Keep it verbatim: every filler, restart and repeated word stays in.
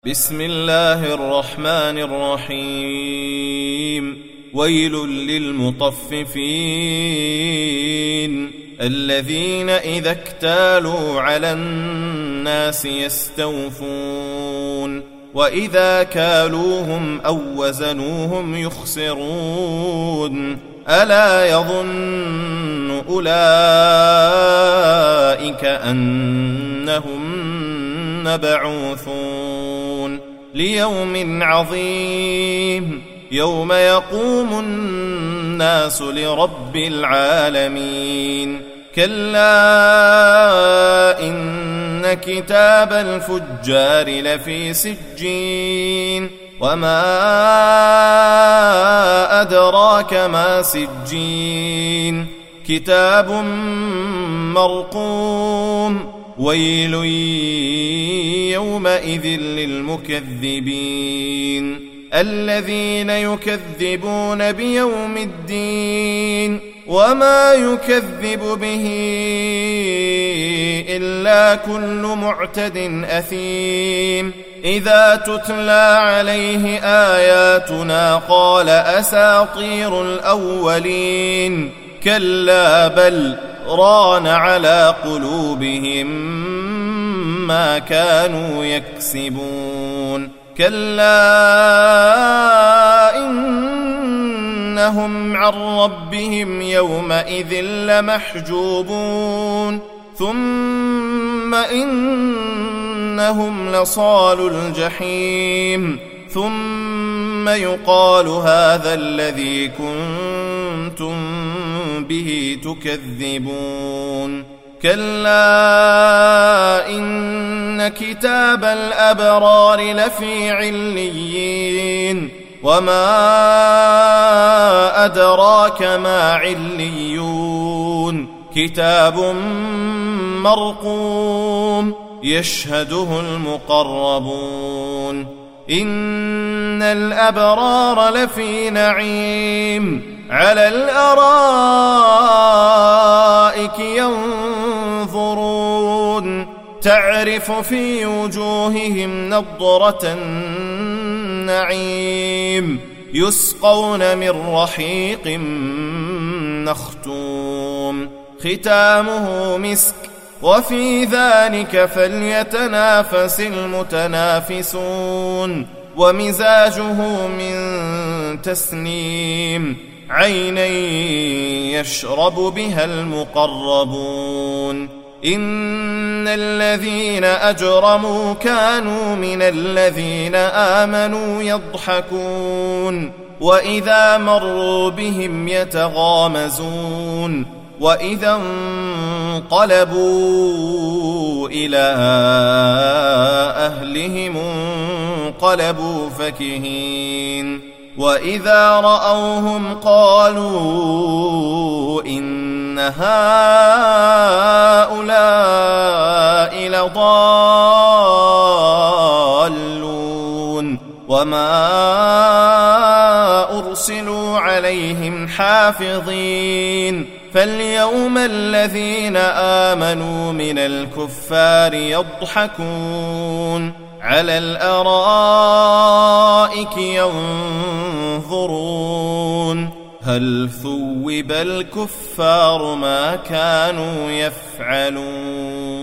بسم الله الرحمن الرحيم. ويل للمطففين الذين إذا اكتالوا على الناس يستوفون وإذا كالوهم أو وزنوهم يخسرون ألا يظن أولئك أنهم مبعوثون ليوم عظيم يوم يقوم الناس لرب العالمين. كلا إن كتاب الفجار لفي سجين وما أدراك ما سجين كتاب مرقوم ويل يومئذ للمكذبين الذين يكذبون بيوم الدين وما يكذب به إلا كل معتد أثيم إذا تتلى عليه آياتنا قال أساطير الأولين كلا بل ران على قلوبهم ما كانوا يكسبون كلا إنهم عن ربهم يومئذ لمحجوبون ثم إنهم لصالو الجحيم ثم يقال هذا الذي كنتم به تكذبون كلا إن كتاب الأبرار لفي عليين وما أدراك ما عليون كتاب مرقوم يشهده المقربون إن الأبرار لفي نعيم على الأرائك ينظرون تعرف في وجوههم نضرة النعيم يسقون من رحيق مختوم ختامه مسك وفي ذلك فليتنافس المتنافسون ومزاجه من تسنيم عينا يشرب بها المقربون إن الذين أجرموا كانوا من الذين آمنوا يضحكون وإذا مروا بهم يتغامزون وإذا انقلبوا إلى أهلهم انقلبوا فكهين وإذا رأوهم قالوا إن هؤلاء لضالون وما أرسلوا عليهم حافظين فاليوم الذين آمنوا من الكفار يضحكون على الأرائك ينظرون هل ثوب الكفار ما كانوا يفعلون.